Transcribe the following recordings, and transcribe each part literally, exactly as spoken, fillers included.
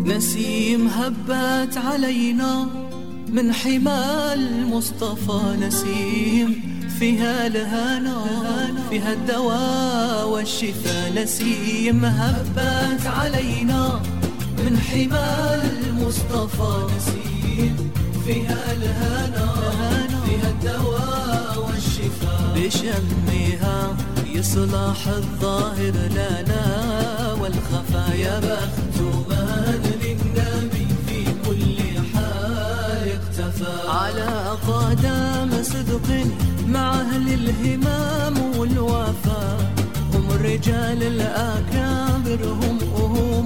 نسيم هبت علينا من حمى المصطفى نسيم فيها الهنا فيها الدواء والشفاء نسيم هبت علينا من حمى المصطفى نسيم فيها الهنا فيها الدواء والشفاء بشمها يصلح الظاهر لنا والخفايا بخت من للنبي في كل حال اختفى على قدم صدق مع أهل الهمام والوفاء هم الرجال الأكابر هم هم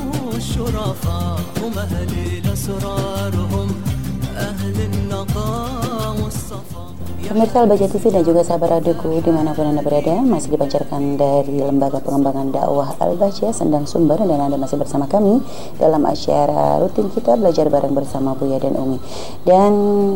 الشرفاء هم أهل الأسرار هم أهل النقاء والصفاء. Pemirsa Al-Baja T V dan juga sahabat radioku dimanapun Anda berada, masih dipancarkan dari Lembaga Pengembangan Dakwah Al-Baja Sendang Sumber, dan Anda masih bersama kami dalam acara rutin kita belajar bareng bersama Buya dan Umi. Dan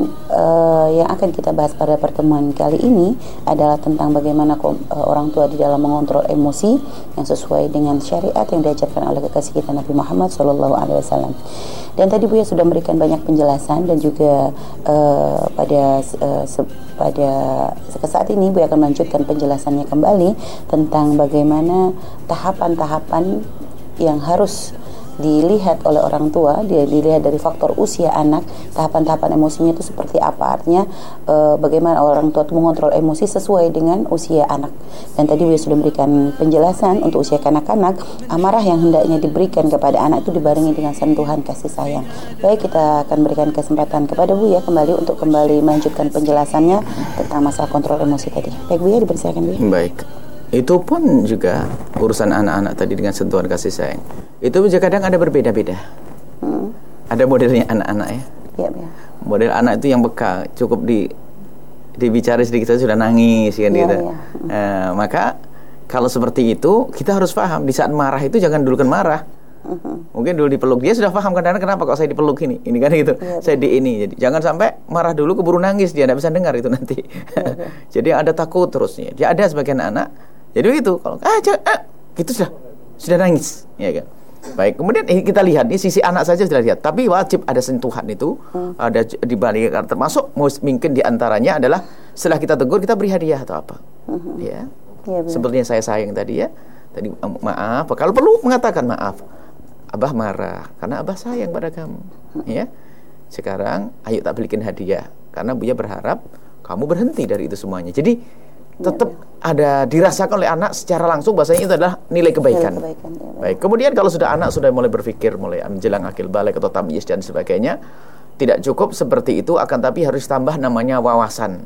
uh, yang akan kita bahas pada pertemuan kali ini adalah tentang bagaimana uh, orang tua di dalam mengontrol emosi yang sesuai dengan syariat yang diajarkan oleh kekasih kita Nabi Muhammad shallallahu alaihi wasallam. Dan tadi Buya sudah memberikan banyak penjelasan dan juga uh, pada uh, se- pada saat ini Buya akan melanjutkan penjelasannya kembali tentang bagaimana tahapan-tahapan yang harus dilihat oleh orang tua, dia dilihat dari faktor usia anak, tahapan-tahapan emosinya itu seperti apa, artinya e, bagaimana orang tua itu mengontrol emosi sesuai dengan usia anak. Dan tadi Buya sudah memberikan penjelasan untuk usia kanak-kanak, amarah yang hendaknya diberikan kepada anak itu dibarengi dengan sentuhan kasih sayang. Baik, kita akan berikan kesempatan kepada Buya kembali untuk kembali melanjutkan penjelasannya tentang masalah kontrol emosi tadi. Baik Buya, dipersilakan Buya. Baik. Itu pun juga urusan anak-anak tadi dengan sentuhan kasih sayang. Itu juga kadang ada berbeda-beda. Hmm. Ada modelnya anak-anak ya. Iya, ya. Model anak itu yang bekal, cukup di dibicara sedikit saja sudah nangis kan, ya, gitu. Ya. Hmm. Nah, maka kalau seperti itu kita harus paham di saat marah itu jangan dulukan marah. Hmm. Mungkin dulu dipeluk, dia sudah paham kadang-kadang kenapa kok saya dipeluk ini, ini kan gitu. Ya, saya di ini, jadi jangan sampai marah dulu keburu nangis, dia tidak bisa dengar itu nanti. Ya, ya. Jadi ada takut terusnya. Dia ada sebagian anak. Jadi begitu, kalau ah, jangan, ah gitu sudah sudah nangis, ya kan. Baik, kemudian eh, kita lihat ini sisi anak saja sudah lihat, tapi wajib ada sentuhan itu, hmm. ada di balik, termasuk mungkin diantaranya adalah setelah kita tegur kita beri hadiah atau apa, hmm. ya, ya seperti yang saya sayang tadi ya, tadi maaf, kalau perlu mengatakan maaf, abah marah karena abah sayang pada kamu, hmm. ya. Sekarang ayo tak belikan hadiah karena Buya berharap kamu berhenti dari itu semuanya. Jadi tetap ya, ya. ada dirasakan oleh anak secara langsung, bahasanya itu adalah nilai kebaikan. Nilai kebaikan ya, baik. Kemudian kalau sudah anak sudah mulai berpikir, mulai menjelang akil balik atau tamyiz dan sebagainya, tidak cukup seperti itu, akan tapi harus tambah namanya wawasan.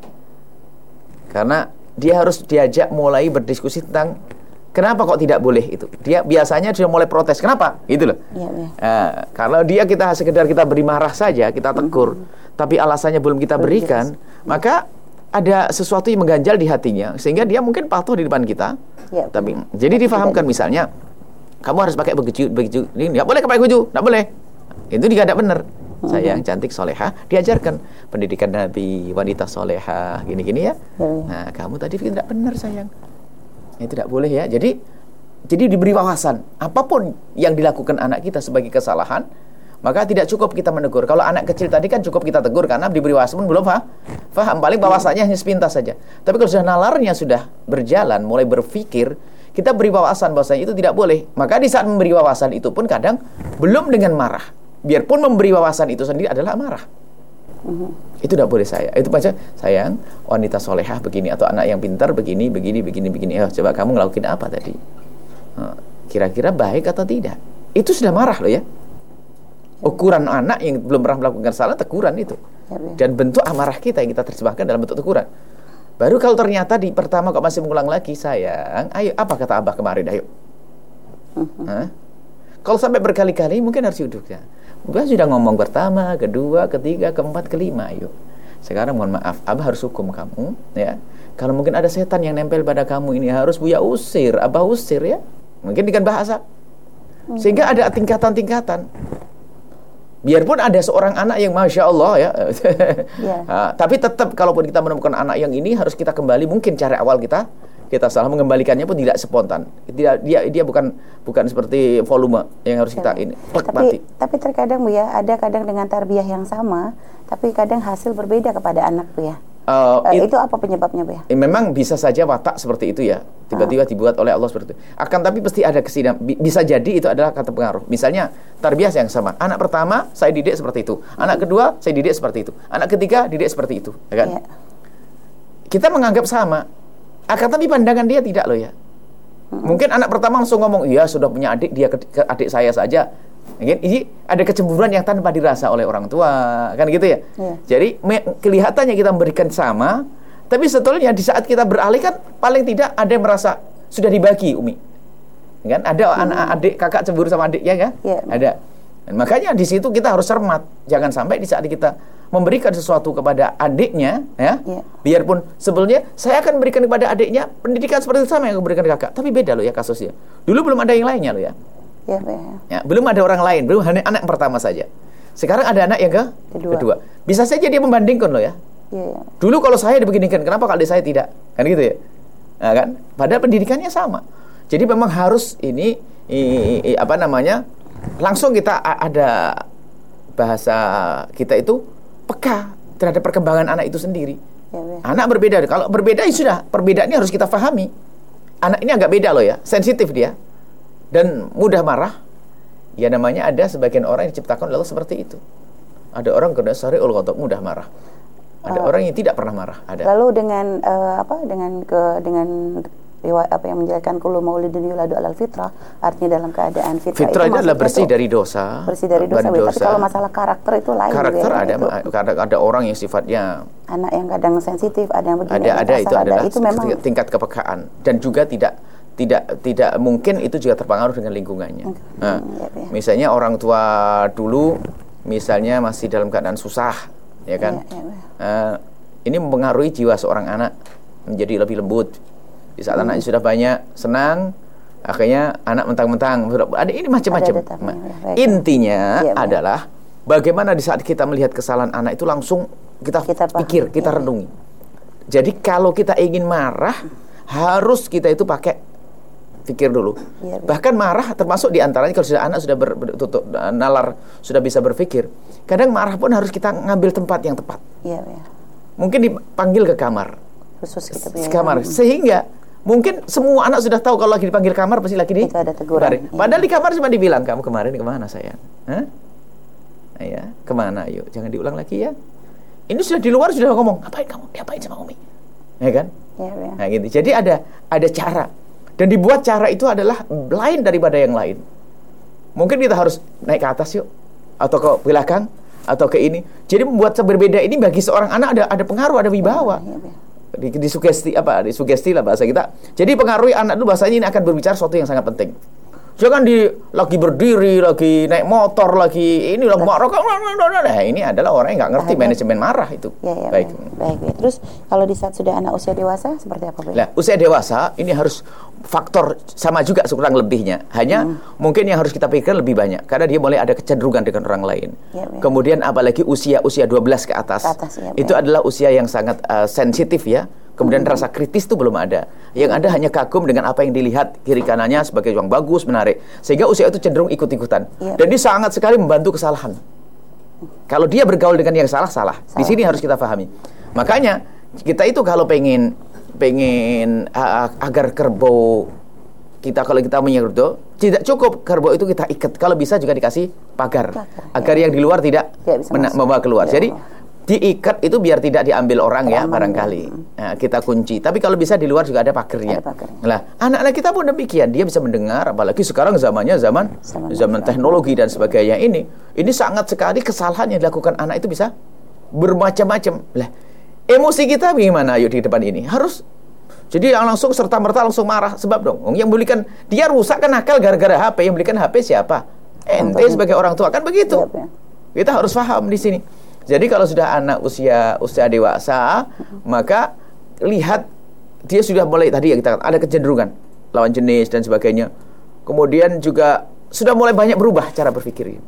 Karena dia harus diajak mulai berdiskusi tentang kenapa kok tidak boleh itu. Dia biasanya sudah mulai protes, kenapa? Gitu loh. Ya, ya. Nah, kalau dia kita sekedar kita beri marah saja, kita tegur, mm-hmm. tapi alasannya belum kita berikan, ya. Maka ada sesuatu yang mengganjal di hatinya sehingga dia mungkin patuh di depan kita. Ya, tapi betul. Jadi difahamkan misalnya kamu harus pakai baju baju ini enggak boleh pakai baju, enggak boleh. Itu juga tidak benar. Uh-huh. Sayang, cantik, solehah, diajarkan pendidikan Nabi, wanita solehah, gini-gini ya. Uh-huh. Nah, kamu tadi tidak benar sayang. Itu tidak boleh ya. Jadi jadi diberi wawasan. Apapun yang dilakukan anak kita sebagai kesalahan, maka tidak cukup kita menegur. Kalau anak kecil tadi kan cukup kita tegur karena diberi wawasan belum paham. Faham, paling bahwasanya hanya sepintas saja. Tapi kalau sudah nalarnya sudah berjalan, mulai berpikir, kita beri wawasan bahwasanya itu tidak boleh. Maka di saat memberi wawasan itu pun kadang belum dengan marah. Biarpun memberi wawasan itu sendiri adalah marah. Uh-huh. Itu tidak boleh saya. Itu baca, sayang, wanita solehah begini, atau anak yang pintar begini, begini, begini, begini. Eh, coba kamu ngelakuin apa tadi? Kira-kira baik atau tidak? Itu sudah marah loh ya. Ukuran anak yang belum pernah melakukan salah, teguran itu. Dan bentuk amarah kita yang kita terjemahkan dalam bentuk teguran. Baru kalau ternyata di pertama kok masih mengulang lagi, sayang, ayo, apa kata abah kemarin, ayo. Uh-huh. Kalau sampai berkali-kali mungkin harus duduknya. Abah sudah ngomong pertama, kedua, ketiga, keempat, kelima, ayo. Sekarang mohon maaf, abah harus hukum kamu, ya. Kalau mungkin ada setan yang nempel pada kamu ini, harus Buya usir, abah usir ya. Mungkin dengan bahasa. Sehingga ada tingkatan-tingkatan. Biarpun ada seorang anak yang Masya Allah ya, yeah. Nah, tapi tetap kalaupun kita menemukan anak yang ini, harus kita kembali, mungkin cara awal kita kita salah, mengembalikannya pun tidak spontan. Tidak, dia dia bukan bukan seperti volume yang harus kita ini. Tapi mati. Tapi terkadang Bu ya, ada kadang dengan tarbiyah yang sama, tapi kadang hasil berbeda kepada anak Bu ya. Uh, uh, it, itu apa penyebabnya Bu ya? Memang bisa saja watak seperti itu ya, tiba-tiba uh. dibuat oleh Allah seperti itu. Akan tapi pasti ada kesinian. Bisa jadi itu adalah kata pengaruh. Misalnya tarbiyah yang sama. Anak pertama saya didik seperti itu. Anak kedua saya didik seperti itu. Anak ketiga didik seperti itu, ya kan? Yeah. Kita menganggap sama. Akan tapi pandangan dia tidak loh ya. Hmm. Mungkin anak pertama langsung ngomong, iya sudah punya adik, dia ke, ke adik saya saja. Ini ada kecemburuan yang tanpa dirasa oleh orang tua, kan gitu ya. Yeah. Jadi me, kelihatannya kita memberikan sama, tapi sebetulnya di saat kita beralih kan paling tidak ada yang merasa sudah dibagi, Umi. Kan ada hmm. anak adik kakak cemburu sama adiknya kan? Yeah. Ada. Dan makanya di situ kita harus cermat, jangan sampai di saat kita memberikan sesuatu kepada adiknya, ya, yeah. biarpun sebelumnya saya akan berikan kepada adiknya pendidikan seperti itu sama yang aku berikan ke kakak, tapi beda loh ya kasusnya. Dulu belum ada yang lainnya loh ya. Yeah, yeah. Ya, belum ada orang lain, belum hanya anak yang pertama saja. Sekarang ada anak yang ke kedua. kedua. Bisa saja dia membandingkan loh ya. Yeah, yeah. Dulu kalau saya dibeginikan, kenapa kalau adik saya tidak? Kan gitu ya. Nah, kan? Padahal pendidikannya sama. Jadi memang harus ini i, i, apa namanya? Langsung kita ada bahasa kita itu peka terhadap perkembangan anak itu sendiri. Ya, ya. Anak berbeda. Kalau berbeda ya sudah, perbedaannya harus kita pahami. Anak ini agak beda loh ya, sensitif dia dan mudah marah. Ya namanya ada sebagian orang yang diciptakan lalu seperti itu. Ada orang kena sari'ul ghadab, mudah marah. Ada uh, orang yang tidak pernah marah. Ada. Lalu dengan uh, apa? Dengan ke dengan riwayat apa yang menjelaskan kullu maulidin yuladu alal fitrah, artinya dalam keadaan fitrah, fitrah itu, itu adalah bersih itu, dari dosa. Bersih dari dosa, dosa. Tapi kalau masalah karakter itu lain. Karakter ya, ada itu. ada ada orang yang sifatnya anak yang kadang sensitif, ada yang begini, ada ada itu ada. adalah Itu memang tingkat kepekaan dan juga tidak tidak tidak mungkin itu juga terpengaruh dengan lingkungannya. Hmm, nah, ya, ya. Misalnya orang tua dulu misalnya masih dalam keadaan susah, ya kan? Ya, ya, ya. Uh, ini mempengaruhi jiwa seorang anak menjadi lebih lembut. Di saat hmm. anaknya sudah banyak, senang, akhirnya anak mentang-mentang. Ada ini macam-macam. Intinya ya, adalah bagaimana di saat kita melihat kesalahan anak itu langsung kita, kita pikir, kita ya, renungi. Jadi kalau kita ingin marah, harus kita itu pakai pikir dulu. Ya, bahkan marah termasuk diantaranya kalau sudah anak sudah ber, bertutup nalar, sudah bisa berpikir. Kadang marah pun harus kita ngambil tempat yang tepat. Ya, ya. Mungkin dipanggil ke kamar. Khusus kita ke kamar. Sehingga mungkin semua anak sudah tahu kalau lagi dipanggil kamar pasti lagi di itu ada teguran. Ya. Padahal di kamar cuma dibilang, kamu kemarin kemana sayang? Hah? Nah, ya, kemana? Ayo, jangan diulang lagi ya. Ini sudah di luar sudah ngomong, ngapain kamu? Diapain sama Umi? Ya kan? Ya, ya. Nah, gitu. Jadi ada ada cara. Dan dibuat cara itu adalah lain daripada yang lain. Mungkin kita harus naik ke atas yuk, atau ke belakang, atau ke ini. Jadi membuat berbeda ini bagi seorang anak ada ada pengaruh, ada wibawa. Ya, ya. Di, di sugesti apa? Di sugesti lah bahasa kita. Jadi pengaruhi anak itu bahasanya ini akan berbicara sesuatu yang sangat penting. Jangan di lagi berdiri, lagi naik motor, lagi ini lagi marah. Nah, ini adalah orang yang nggak ngerti manajemen marah itu. Ya, ya, baik. Baik, baik. Terus kalau di saat sudah anak usia dewasa seperti apa, Bu? Nah, usia dewasa ini harus faktor sama juga kurang lebihnya. Hanya hmm. mungkin yang harus kita pikirkan lebih banyak karena dia mulai ada kecenderungan dengan orang lain. Ya, kemudian apalagi usia usia dua belas ke atas. Ke atas ya, itu adalah usia yang sangat uh, sensitif ya. Kemudian hmm. rasa kritis itu belum ada. Yang ada hanya kagum dengan apa yang dilihat kiri kanannya sebagai yang bagus, menarik. Sehingga usia itu cenderung ikut-ikutan. Ya. Dan dia sangat sekali membantu kesalahan. Kalau dia bergaul dengan yang salah, salah. salah. Di sini harus kita pahami. Makanya kita itu kalau pengen pengen uh, agar kerbau kita kalau kita punya kerbau tidak cukup kerbau itu kita ikat. Kalau bisa juga dikasih pagar. pagar agar ya. Yang di luar tidak mena- membawa keluar. Ya. Jadi diikat itu biar tidak diambil orang ya, barangkali nah, kita kunci. Tapi kalau bisa di luar juga ada pagernya. Nah, anak-anak kita pun demikian, dia bisa mendengar. Apalagi sekarang zamannya zaman zaman, zaman teknologi dan sebagainya ini, ini sangat sekali kesalahan yang dilakukan anak itu bisa bermacam-macam. Lah, emosi kita bagaimana? Yuk di depan ini harus. Jadi yang langsung serta merta langsung marah sebab dong. Yang belikan dia rusak kan akal gara-gara H P. Yang belikan H P siapa? Ente sebagai orang tua kan begitu. Kita harus paham di sini. Jadi kalau sudah anak usia usia dewasa, maka lihat dia sudah mulai tadi ya kita ada kecenderungan lawan jenis dan sebagainya. Kemudian juga sudah mulai banyak berubah cara berpikir.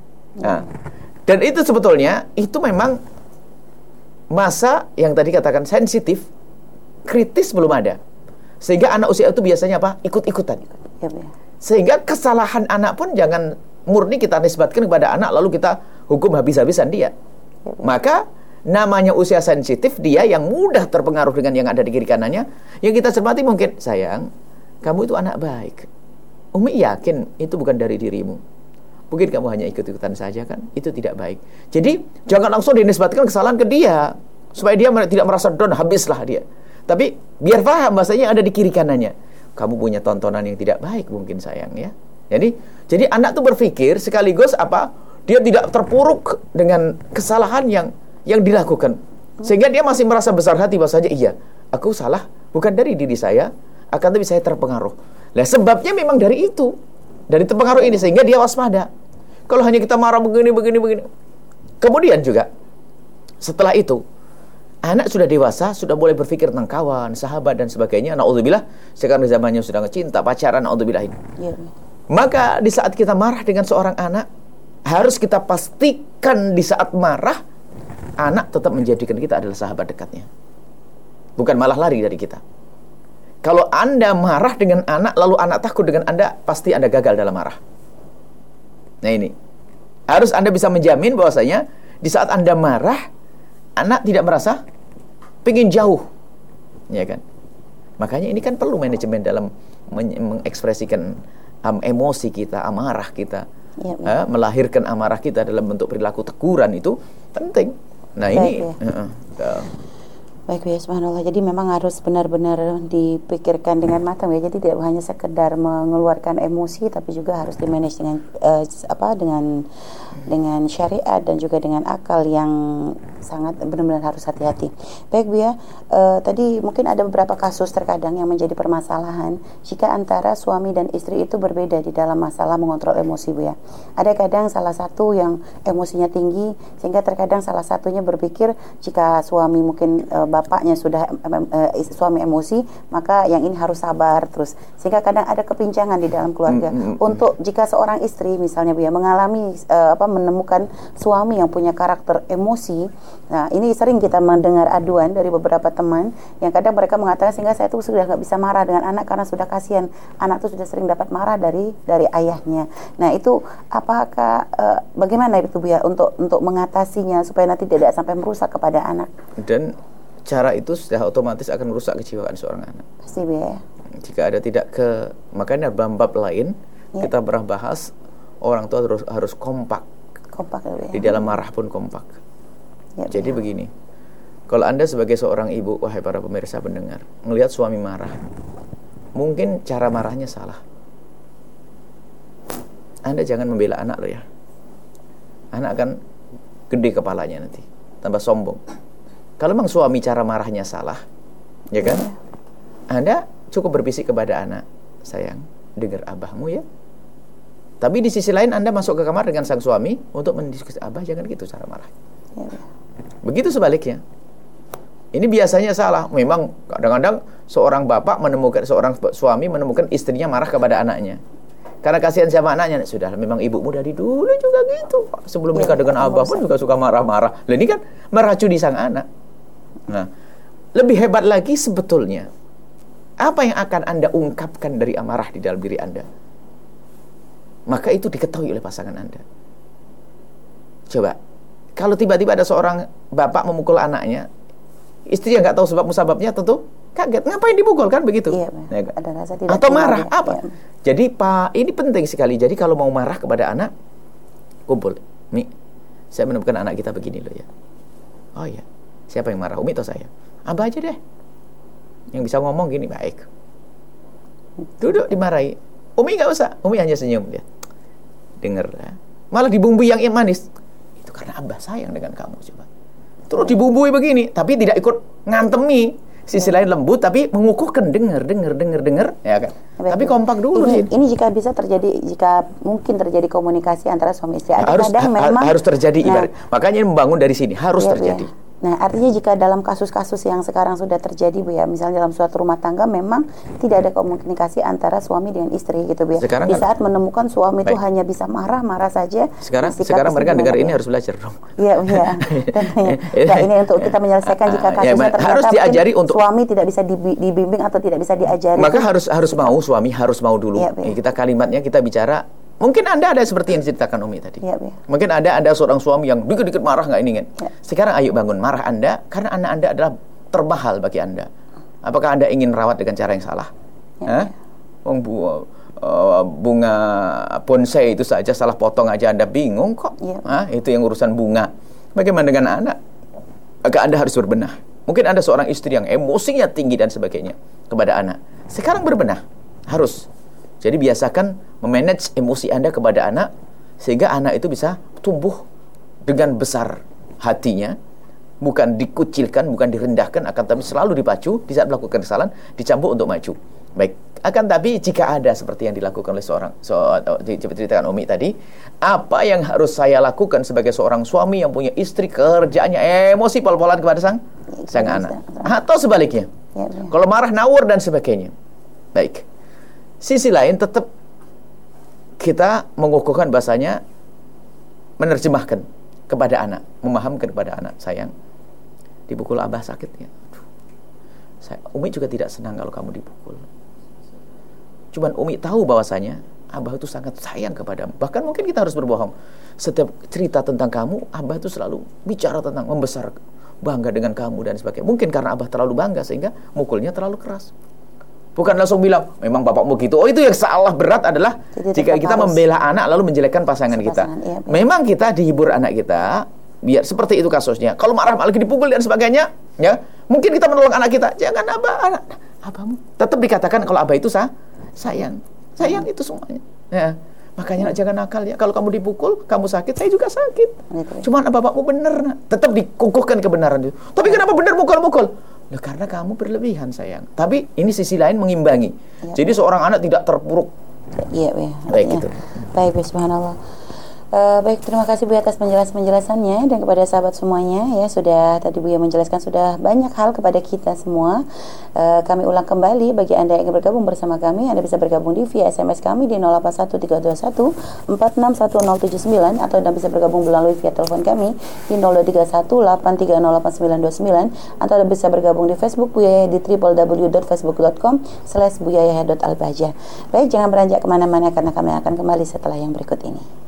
Nah, dan itu sebetulnya itu memang masa yang tadi katakan sensitif, kritis belum ada. Sehingga anak usia itu biasanya apa? Ikut-ikutan. Ya, ya. Sehingga kesalahan anak pun jangan murni kita nisbatkan kepada anak lalu kita hukum habis-habisan dia. Ya, ya. Maka namanya usia sensitif, dia yang mudah terpengaruh dengan yang ada di kiri kanannya. Yang kita cermati mungkin, sayang, kamu itu anak baik. Umi yakin itu bukan dari dirimu. Mungkin kamu hanya ikut-ikutan saja kan. Itu tidak baik. Jadi jangan langsung dinisbatkan kesalahan ke dia, supaya dia tidak merasa down, habislah dia. Tapi biar paham bahasanya ada di kiri kanannya. Kamu punya tontonan yang tidak baik mungkin, sayang ya. Jadi jadi anak tuh berpikir sekaligus apa? Dia tidak terpuruk dengan kesalahan yang yang dilakukan. Sehingga dia masih merasa besar hati bahwasanya iya, aku salah bukan dari diri saya, akan tapi saya terpengaruh. Nah, sebabnya memang dari itu. Dari terpengaruh ini sehingga dia waspada. Kalau hanya kita marah begini begini begini. Kemudian juga setelah itu anak sudah dewasa, sudah boleh berpikir tentang kawan, sahabat dan sebagainya. Naudzubillah, sekarang zamannya sudah cinta, pacaran, naudzubillah ini. Ya. Maka di saat kita marah dengan seorang anak, harus kita pastikan di saat marah anak tetap menjadikan kita adalah sahabat dekatnya. Bukan malah lari dari kita. Kalau Anda marah dengan anak, lalu anak takut dengan Anda, pasti Anda gagal dalam marah. Nah ini, harus Anda bisa menjamin bahwasanya di saat Anda marah, anak tidak merasa pengen jauh, ya kan? Makanya ini kan perlu manajemen dalam men- mengekspresikan um, emosi kita, amarah kita, ya, ya. Uh, melahirkan amarah kita dalam bentuk perilaku teguran itu penting. Nah baik, ini. Ya. Uh, uh, Baik ya, subhanallah. Jadi memang harus benar-benar dipikirkan dengan matang ya. Jadi tidak hanya sekedar mengeluarkan emosi, tapi juga harus dimanage dengan uh, apa dengan dengan syariat dan juga dengan akal yang sangat benar-benar harus hati-hati. Baik Bu ya, uh, tadi mungkin ada beberapa kasus terkadang yang menjadi permasalahan jika antara suami dan istri itu berbeda di dalam masalah mengontrol emosi Bu ya. Ada kadang salah satu yang emosinya tinggi sehingga terkadang salah satunya berpikir jika suami mungkin uh, bapaknya sudah uh, suami emosi, maka yang ini harus sabar terus. Sehingga kadang ada kepincangan di dalam keluarga. Mm-hmm. Untuk jika seorang istri misalnya Bu ya mengalami uh, apa menemukan suami yang punya karakter emosi. Nah, ini sering kita mendengar aduan dari beberapa teman yang kadang mereka mengatakan sehingga saya tuh sudah nggak bisa marah dengan anak karena sudah kasihan anak tuh sudah sering dapat marah dari dari ayahnya. Nah, itu apakah uh, bagaimana itu Bu ya untuk untuk mengatasinya supaya nanti tidak sampai merusak kepada anak? Dan cara itu sudah otomatis akan merusak kejiwaan seorang anak. Pasti ya. Jika ada tidak ke, makanya bab lain ya. Kita pernah bahas orang tua harus harus kompak. Kompak ya. Di dalam marah pun kompak. Ya, jadi ya. Begini, kalau Anda sebagai seorang ibu, wahai para pemirsa pendengar, melihat suami marah, mungkin cara marahnya salah. Anda jangan membela anak loh ya. Anak akan gede kepalanya nanti, tambah sombong. Kalau memang suami cara marahnya salah, ya kan? Anda cukup berbisik kepada anak, sayang, dengar abahmu ya. Tapi di sisi lain Anda masuk ke kamar dengan sang suami untuk mendiskusi, abah jangan gitu cara marah. Begitu sebaliknya. Ini biasanya salah. Memang kadang-kadang seorang bapak menemukan, seorang suami menemukan istrinya marah kepada anaknya. Karena kasihan sama anaknya, sudah memang ibumu dari dulu juga gitu. Sebelum nikah dengan abah pun juga suka marah-marah. Lah ini kan meracuni sang anak. Nah, lebih hebat lagi sebetulnya, apa yang akan Anda ungkapkan dari amarah di dalam diri Anda, maka itu diketahui oleh pasangan Anda. Coba, kalau tiba-tiba ada seorang bapak memukul anaknya, istri yang nggak tahu sebab musababnya tentu kaget. Ngapain dipukul kan begitu? Iya, ya, ada rasa tidak atau marah ya. Apa? Ya. Jadi Pak, ini penting sekali. Jadi kalau mau marah kepada anak, kumpul. Mi, saya menemukan anak kita begini loh ya. Oh iya. Siapa yang marah? Umi atau saya? Abah aja deh. Yang bisa ngomong gini, baik. Duduk dimarahi. Umi nggak usah. Umi hanya senyum dia. Dengar ya. Malah dibumbui yang manis. Itu karena abah sayang dengan kamu coba. Terus dibumbui begini, tapi tidak ikut ngantemi. Sisi lain lembut, tapi mengukuhkan, dengar, dengar, dengar, dengar, ya kan? Ya, tapi kompak dulu ini, sih. Ini jika bisa terjadi, jika mungkin terjadi komunikasi antara suami istri. Ada harus kadang ha, memang harus terjadi. Nah, ibarat. Makanya membangun dari sini harus ya, terjadi. Ya. Nah, artinya jika dalam kasus-kasus yang sekarang sudah terjadi Bu ya, misalnya dalam suatu rumah tangga memang tidak ada komunikasi antara suami dengan istri gitu Bu ya. Sekarang di saat kan, menemukan suami itu hanya bisa marah-marah saja. Sekarang sekarang mereka dengar ini ya? Harus belajar dong. Iya, iya. Nah, ini untuk kita menyelesaikan jika kasusnya ya, ternyata harus diajari untuk suami tidak bisa dibimbing atau tidak bisa diajari. Maka harus harus mau suami harus mau dulu. Ya, ya. Kita kalimatnya kita bicara. Mungkin Anda ada seperti yang diceritakan Umi tadi. Ya, ya. Mungkin ada ada seorang suami yang dikit-dikit marah nggak ini kan. Ya. Sekarang ayo bangun marah Anda karena anak Anda adalah termahal bagi Anda. Apakah Anda ingin rawat dengan cara yang salah? Ya, ya. Uh, bunga bonsai itu saja salah potong aja Anda bingung kok. Ya. Hah? Itu yang urusan bunga. Bagaimana dengan anak? Maka Anda harus berbenah. Mungkin Anda seorang istri yang emosinya tinggi dan sebagainya kepada anak. Sekarang berbenah. Harus. Jadi biasakan memanage emosi Anda kepada anak sehingga anak itu bisa tumbuh dengan besar hatinya, bukan dikucilkan, bukan direndahkan, akan tapi selalu dipacu di saat melakukan kesalahan, dicambuk untuk maju. Baik, akan tapi jika ada seperti yang dilakukan oleh seorang so, ceritakan Umi tadi, apa yang harus saya lakukan sebagai seorang suami yang punya istri kerjaannya emosi pol-polan kepada sang sang anak, atau sebaliknya, ya, ya. Kalau marah nawur dan sebagainya. Baik. Sisi lain tetap kita mengukuhkan bahasanya, menerjemahkan kepada anak, memahamkan kepada anak, sayang, dipukul abah sakit ya. Saya, Umi juga tidak senang kalau kamu dipukul. Cuman Umi tahu bahwasanya abah itu sangat sayang kepadamu. Bahkan mungkin kita harus berbohong. Setiap cerita tentang kamu, abah itu selalu bicara tentang membesar, bangga dengan kamu dan sebagainya. Mungkin karena abah terlalu bangga sehingga mukulnya terlalu keras. Bukan langsung bilang, memang bapakmu gitu. Oh, itu yang salah berat adalah jadi jika kita membela anak lalu menjelekkan pasangan, pasangan kita. Iya, memang kita dihibur anak kita, biar seperti itu kasusnya. Kalau marah lagi dipukul dan sebagainya, ya mungkin kita menolong anak kita. Jangan abah, anak, abahmu. Tetap dikatakan kalau abah itu sah, sayang, sayang hmm. itu semuanya. Ya. Makanya hmm. jangan nakal ya. Kalau kamu dipukul, kamu sakit, saya juga sakit. Gitu. Cuman bapakmu benar, nak. Tetap dikukuhkan kebenaran itu. Tapi kenapa benar mukul-mukul? Nah, karena kamu berlebihan sayang. Tapi ini sisi lain mengimbangi. Ya. Jadi seorang anak tidak terpuruk. Iya, ya. Baik ya. Gitu. Baik, subhanallah. Uh, baik, terima kasih Bu atas penjelasan-penjelasannya dan kepada sahabat semuanya ya, sudah tadi Bu ya menjelaskan sudah banyak hal kepada kita semua. Uh, kami ulang kembali bagi Anda yang ingin bergabung bersama kami, Anda bisa bergabung di via S M S kami di nol delapan satu tiga dua satu empat enam satu nol tujuh sembilan atau Anda bisa bergabung melalui via telepon kami di nol dua tiga satu delapan tiga nol delapan sembilan dua sembilan atau Anda bisa bergabung di Facebook Bu Yaya di w w w dot facebook dot com slash buyaya dot albajah. Baik, jangan beranjak kemana-mana karena kami akan kembali setelah yang berikut ini.